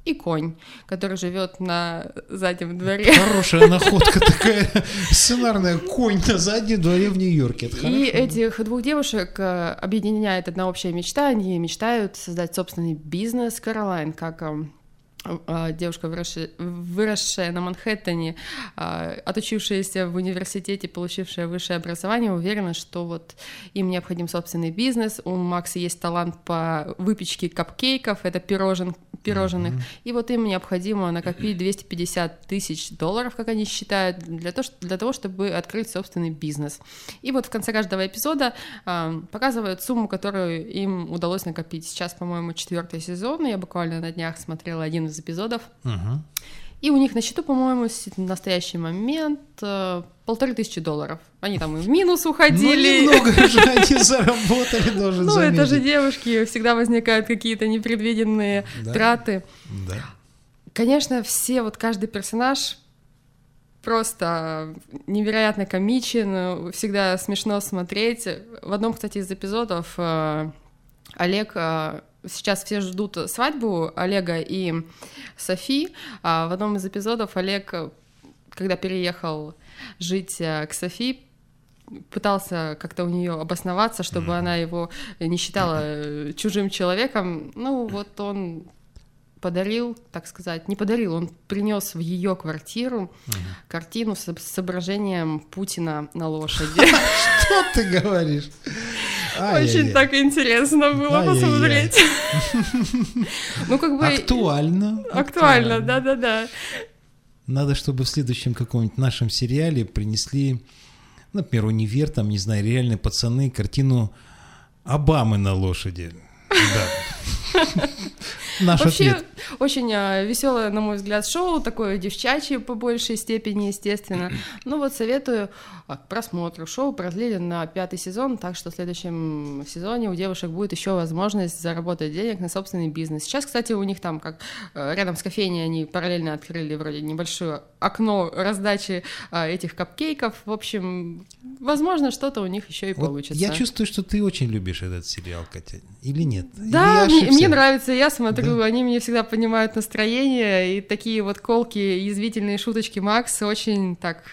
и конь, который живет на заднем дворе. Хорошая находка такая, сценарная, конь на заднем дворе в Нью-Йорке. Это И хорошо. этих двух девушек э, объединяет одна общая мечта. Они мечтают создать собственный бизнес. Каролайн, как э, э, девушка, выросшая, выросшая на Манхэттене, э, отучившаяся в университете, получившая высшее образование, уверена, что вот им необходим собственный бизнес. У Макса есть талант по выпечке капкейков, это пирожен, пирожных, mm-hmm. и вот им необходимо накопить двести пятьдесят тысяч долларов, как они считают, для того, для того, чтобы открыть собственный бизнес. И вот в конце каждого эпизода э, показывают сумму, которую им удалось накопить. Сейчас, по-моему, четвертый сезон, я буквально на днях смотрела один из эпизодов, Uh-huh. и у них на счету, по-моему, в настоящий момент э, полторы тысячи долларов. Они там и в минус уходили. Ну, немного же они заработали, должен Ну, заметить. это же девушки, всегда возникают какие-то непредвиденные Да. траты. Да. Конечно, все, вот каждый персонаж просто невероятно комичен, всегда смешно смотреть. В одном, кстати, из эпизодов э, Олег... Э, сейчас все ждут свадьбу Олега и Софи, а в одном из эпизодов Олег, когда переехал жить к Софи, пытался как-то у нее обосноваться, чтобы mm-hmm. она его не считала чужим человеком. Ну, вот он подарил, так сказать, не подарил, он принес в ее квартиру mm-hmm. картину с изображением Путина на лошади. Что ты говоришь? Очень так интересно было посмотреть. Ну, как бы... Актуально. Актуально, да-да-да. Надо, чтобы в следующем каком-нибудь нашем сериале принесли, например, «Универ», там, не знаю, «Реальные пацаны», картину Обамы на лошади. Да. Наш Вообще, ответ. очень а, веселое, на мой взгляд, шоу, такое девчачье по большей степени, естественно. Ну вот советую а, к просмотру. Шоу продлили на пятый сезон, так что в следующем сезоне у девушек будет еще возможность заработать денег на собственный бизнес. Сейчас, кстати, у них там, как а, рядом с кофейней, они параллельно открыли вроде небольшое окно раздачи а, этих капкейков. В общем, возможно, что-то у них еще и Вот получится. я чувствую, что ты очень любишь этот сериал, Катя. Или нет? Да, Или я мне, мне ошибся? нравится, я смотрю, Да? они мне всегда понимают настроение, и такие вот колки, язвительные шуточки Макса очень так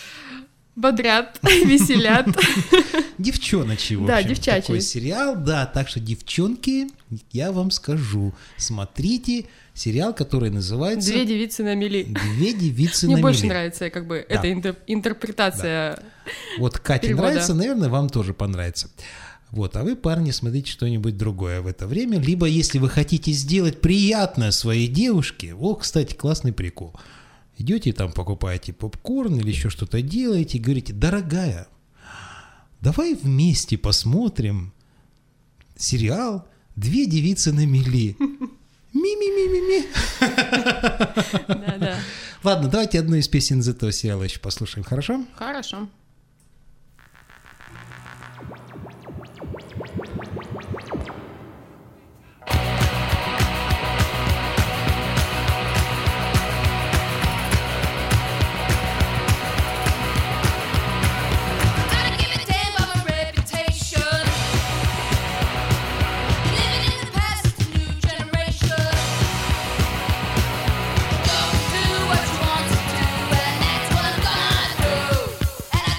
бодрят, веселят. Девчоночий, в Да, общем, девчачий. такой сериал, да, так что, девчонки, я вам скажу, смотрите сериал, который называется «Две девицы на мели». «Две девицы Мне на больше мели». нравится, как бы, Да. эта интер- интерпретация. Вот Кате перевода. нравится, наверное, вам тоже понравится. Вот, а вы, парни, смотрите что-нибудь другое в это время. Либо, если вы хотите сделать приятное своей девушке, о, кстати, классный прикол. Идете там, покупаете попкорн или еще что-то делаете, и говорите: дорогая, давай вместе посмотрим сериал «Две девицы на мели». Ми-ми-ми-ми-ми. Да-да. Ладно, давайте одну из песен из этого сериала еще послушаем, хорошо? Хорошо. And I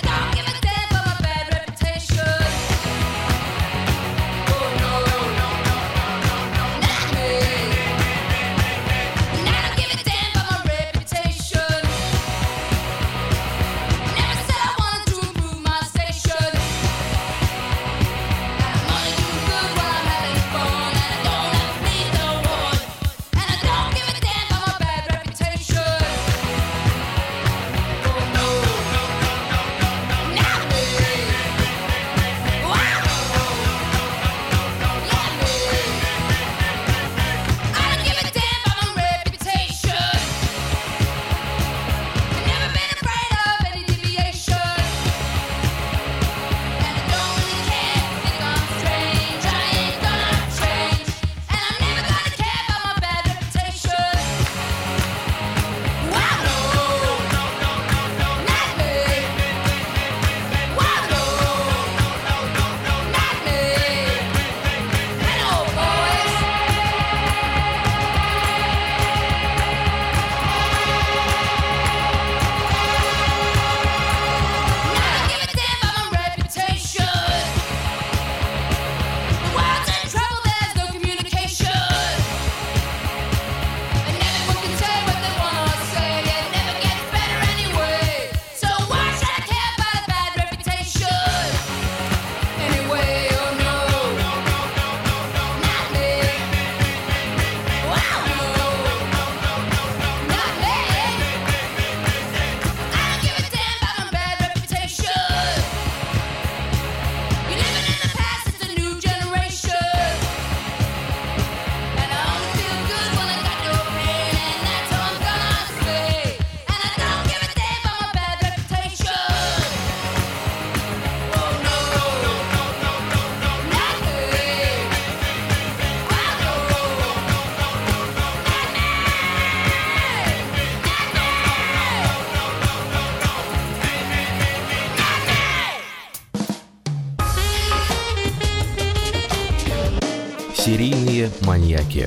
Серийные маньяки.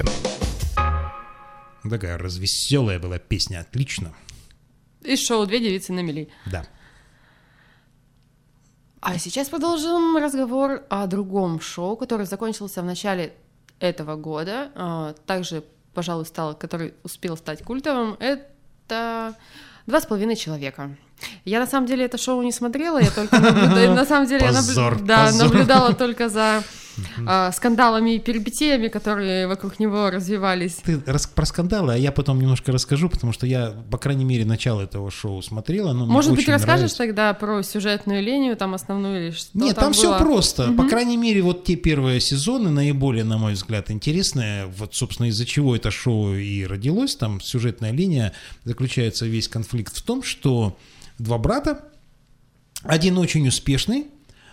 Такая развеселая была песня, отлично. Из шоу «Две девицы на мели». Да. А сейчас продолжим разговор о другом шоу, которое закончился в начале этого года. а, Также, пожалуй, стал, который успел стать культовым. Это «Два с половиной человека». Я на самом деле это шоу не смотрела, я только наблюдала, на самом деле я Позор, наблю- да, позор. наблюдала только за а, скандалами и перипетиями, которые вокруг него развивались. Ты рас- про скандалы, а я потом немножко расскажу, потому что я, по крайней мере, начало этого шоу смотрел. Оно мне Может быть, ты очень расскажешь нравится. тогда про сюжетную линию, там основную, или что Нет, там там все было? просто. По крайней мере, вот те первые сезоны наиболее, на мой взгляд, интересные. Вот, собственно, из-за чего это шоу и родилось. Там сюжетная линия, заключается весь конфликт в том, что два брата, один очень успешный,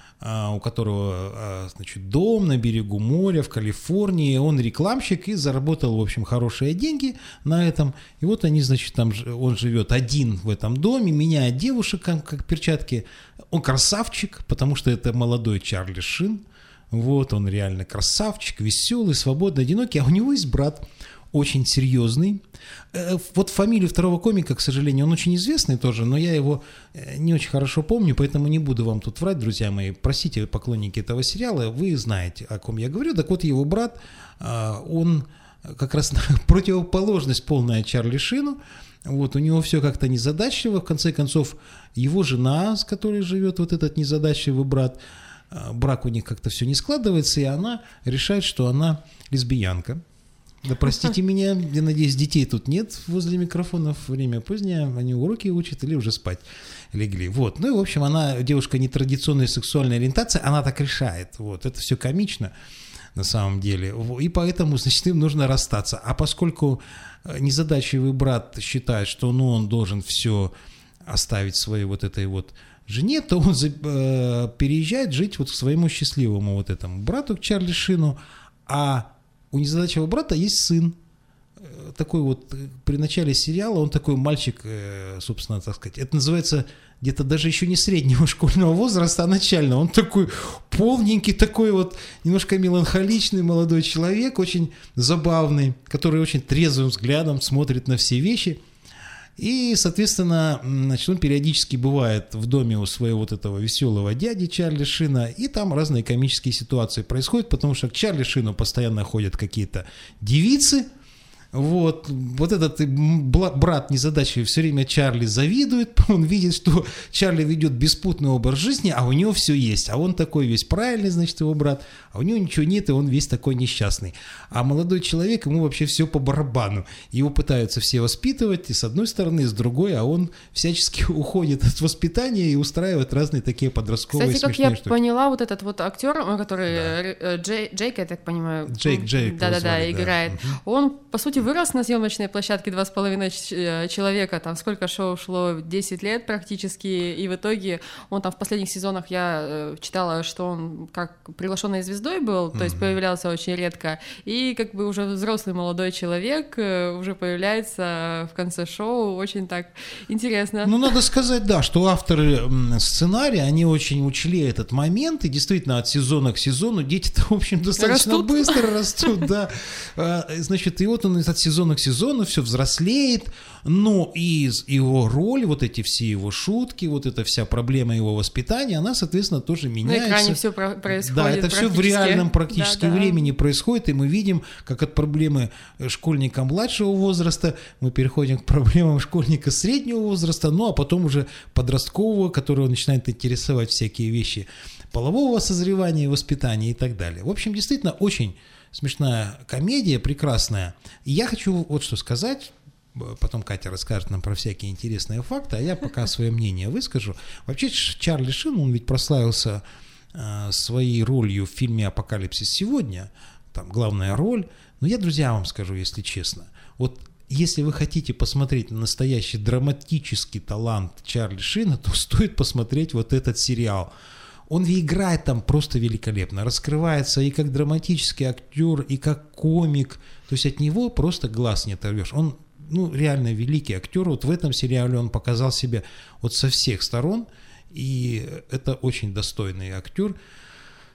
а, у которого, а, значит, дом на берегу моря в Калифорнии, он рекламщик и заработал, в общем, хорошие деньги на этом. И вот они, значит, там, ж- он живет один в этом доме, меняет девушек, как, как перчатки. Он красавчик, потому что это молодой Чарли Шин. Вот, он реально красавчик, веселый, свободный, одинокий. А у него есть брат, очень серьезный. Э, Вот фамилию второго комика, к сожалению, он очень известный тоже, но я его э, не очень хорошо помню, поэтому не буду вам тут врать, друзья мои. Простите, поклонники этого сериала, вы знаете, о ком я говорю. Так вот, его брат, э, он как раз противоположность полная Чарли Шину. Вот, у него все как-то незадачливо. В конце концов, его жена, с которой живет вот этот незадачливый брат, э, брак у них как-то все не складывается, и она решает, что она лесбиянка. Да простите меня, я надеюсь, детей тут нет возле микрофонов, время позднее, они уроки учат или уже спать легли. Вот. Ну и, в общем, она девушка нетрадиционной сексуальной ориентации, она так решает. Вот. Это все комично на самом деле. И поэтому, значит, им нужно расстаться. А поскольку незадачливый брат считает, что ну, он должен все оставить своей вот этой вот жене, то он э, переезжает жить вот к своему счастливому вот этому брату, к Чарли Шину, а у незадачливого брата есть сын, такой вот при начале сериала, он такой мальчик, собственно, так сказать, это называется где-то даже еще не среднего школьного возраста, а начального. Он такой полненький, такой вот немножко меланхоличный молодой человек, очень забавный, который очень трезвым взглядом смотрит на все вещи. И, соответственно, значит, он периодически бывает в доме у своего вот этого веселого дяди Чарли Шина, и там разные комические ситуации происходят, потому что к Чарли Шину постоянно ходят какие-то девицы. Вот, вот этот брат незадачливый все время Чарли завидует, он видит, что Чарли ведет беспутный образ жизни, а у него все есть, а он такой весь правильный, значит, его брат, а у него ничего нет, и он весь такой несчастный. А молодой человек, ему вообще все по барабану, его пытаются все воспитывать, и с одной стороны, и с другой, а он всячески уходит от воспитания и устраивает разные такие подростковые Кстати, как смешные я штуки. поняла, вот этот вот актер, который да. Джей, Джейк, я так понимаю, Джейк, Джейк, да-да-да, звали, играет, да. Он, по сути, вырос на съемочной площадке «Два с половиной человека», там сколько шоу шло, десять лет практически, и в итоге он там в последних сезонах, я читала, что он как приглашенной звездой был, то mm-hmm. есть появлялся очень редко, и как бы уже взрослый молодой человек уже появляется в конце шоу, очень так интересно. Ну, надо сказать, да, что авторы сценария, они очень учли этот момент, и действительно от сезона к сезону дети-то, в общем, достаточно растут. быстро растут, да. Значит, и вот он от сезона к сезону все взрослеет, но и его роль, вот эти все его шутки, вот эта вся проблема его воспитания, она, соответственно, тоже меняется. На экране все происходит. Да, это все в реальном практически да, да. времени происходит, и мы видим, как от проблемы школьника младшего возраста мы переходим к проблемам школьника среднего возраста, ну а потом уже подросткового, которого начинает интересовать всякие вещи полового созревания, воспитания и так далее. В общем, действительно, очень смешная комедия, прекрасная. И я хочу вот что сказать, потом Катя расскажет нам про всякие интересные факты, а я пока свое мнение выскажу. Вообще Чарли Шин, он ведь прославился э, своей ролью в фильме «Апокалипсис сегодня», там главная роль. Но я, друзья, вам скажу, если честно, вот если вы хотите посмотреть на настоящий драматический талант Чарли Шина, то стоит посмотреть вот этот сериал. Он играет там просто великолепно, раскрывается и как драматический актер, и как комик. То есть от него просто глаз не оторвешь. Он, ну, реально великий актер. Вот в этом сериале он показал себя вот со всех сторон. И это очень достойный актер.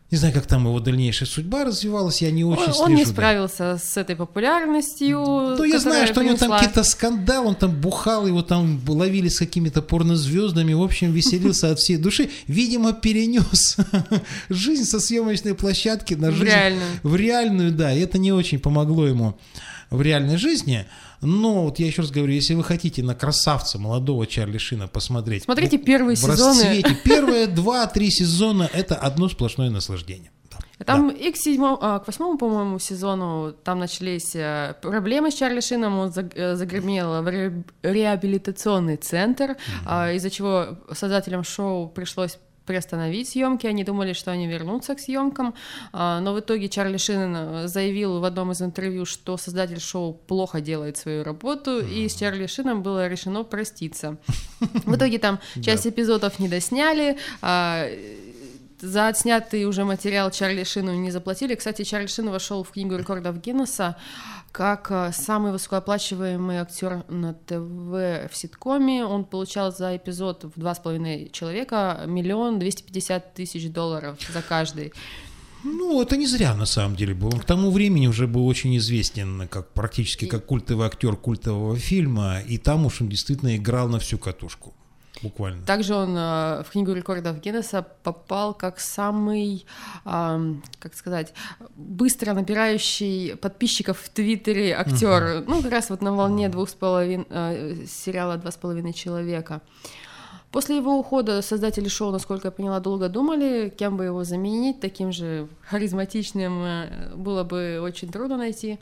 Не знаю, как там его дальнейшая судьба развивалась, я не очень Он, слежу. он не да. справился с этой популярностью. Ну, я знаю, что у него там принесла. какие-то скандалы, он там бухал, его там ловили с какими-то порнозвездами, в общем, веселился от всей души. Видимо, перенес жизнь со съемочной площадки на В жизнь. реальную. В реальную, да, и это не очень помогло ему в реальной жизни. Но вот я еще раз говорю, если вы хотите на красавца молодого Чарли Шина посмотреть. Смотрите ну, первые в сезоны. расцвете. Первые два-три сезона — это одно сплошное наслаждение. Да. Там Да. и к, седьмому, а, к восьмому, по-моему, сезону там начались э, проблемы с Чарли Шином, он заг- э, загремел в ре- реабилитационный центр, mm-hmm. а, из-за чего создателям шоу пришлось приостановить съемки, они думали, что они вернутся к съемкам, а, но в итоге Чарли Шин заявил в одном из интервью, что создатель шоу плохо делает свою работу, mm-hmm. и с Чарли Шином было решено проститься. В итоге там часть эпизодов не досняли, а, за отснятый уже материал Чарли Шину не заплатили. Кстати, Чарли Шин вошел в книгу рекордов Гиннесса как самый высокооплачиваемый актер на ТВ в ситкоме. Он получал за эпизод в два с половиной человека миллион двести пятьдесят тысяч долларов за каждый. Ну, это не зря, на самом деле, был. Он к тому времени уже был очень известен, как практически как культовый актер культового фильма, и там уж он действительно играл на всю катушку. Буквально. Также он э, в книгу рекордов Гиннесса попал как самый, э, как сказать, быстро набирающий подписчиков в Твиттере актер. Uh-huh. Ну, как раз вот на волне двух с половиной э, сериала «Два с половиной человека». После его ухода создатели шоу, насколько я поняла, долго думали, кем бы его заменить, таким же харизматичным э, было бы очень трудно найти.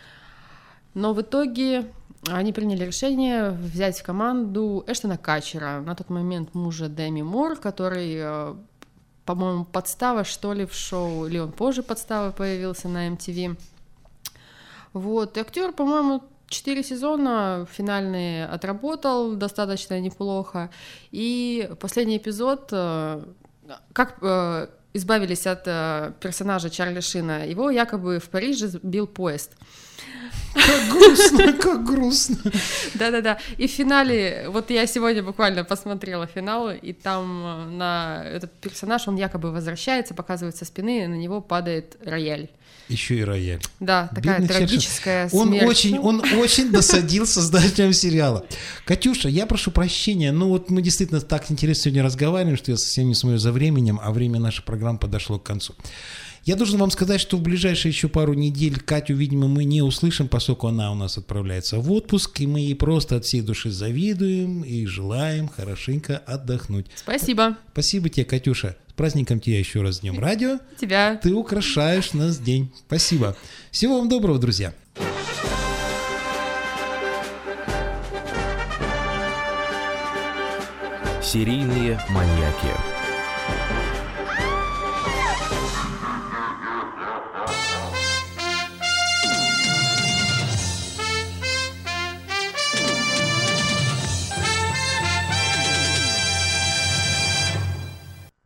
Но в итоге они приняли решение взять в команду Эштона Катчера, на тот момент мужа Деми Мур, который, по-моему, подстава, что ли, в шоу, или он позже подстава появился на эм ти ви. Вот, и актер, по-моему, четыре сезона финальные отработал достаточно неплохо, и последний эпизод, как избавились от персонажа Чарли Шина, его якобы в Париже сбил поезд. Как грустно, как грустно. Да-да-да. И в финале, вот я сегодня буквально посмотрела финал, и там на этот персонаж, он якобы возвращается, показывает со спины, и на него падает рояль. Еще и рояль. Да, такая Бедный трагическая Чарли. Он смерть. очень, он очень досадил создателям сериала. Катюша, я прошу прощения, ну вот мы действительно так интересно сегодня разговариваем, что я совсем не смотрю за временем, а время нашей программы подошло к концу. Я должен вам сказать, что в ближайшие еще пару недель Катю, видимо, мы не услышим, поскольку она у нас отправляется в отпуск, и мы ей просто от всей души завидуем и желаем хорошенько отдохнуть. Спасибо. Спасибо тебе, Катюша. С праздником тебя еще раз с Днем Радио. Тебя. Ты украшаешь нас день. Спасибо. Всего вам доброго, друзья. Серийные маньяки.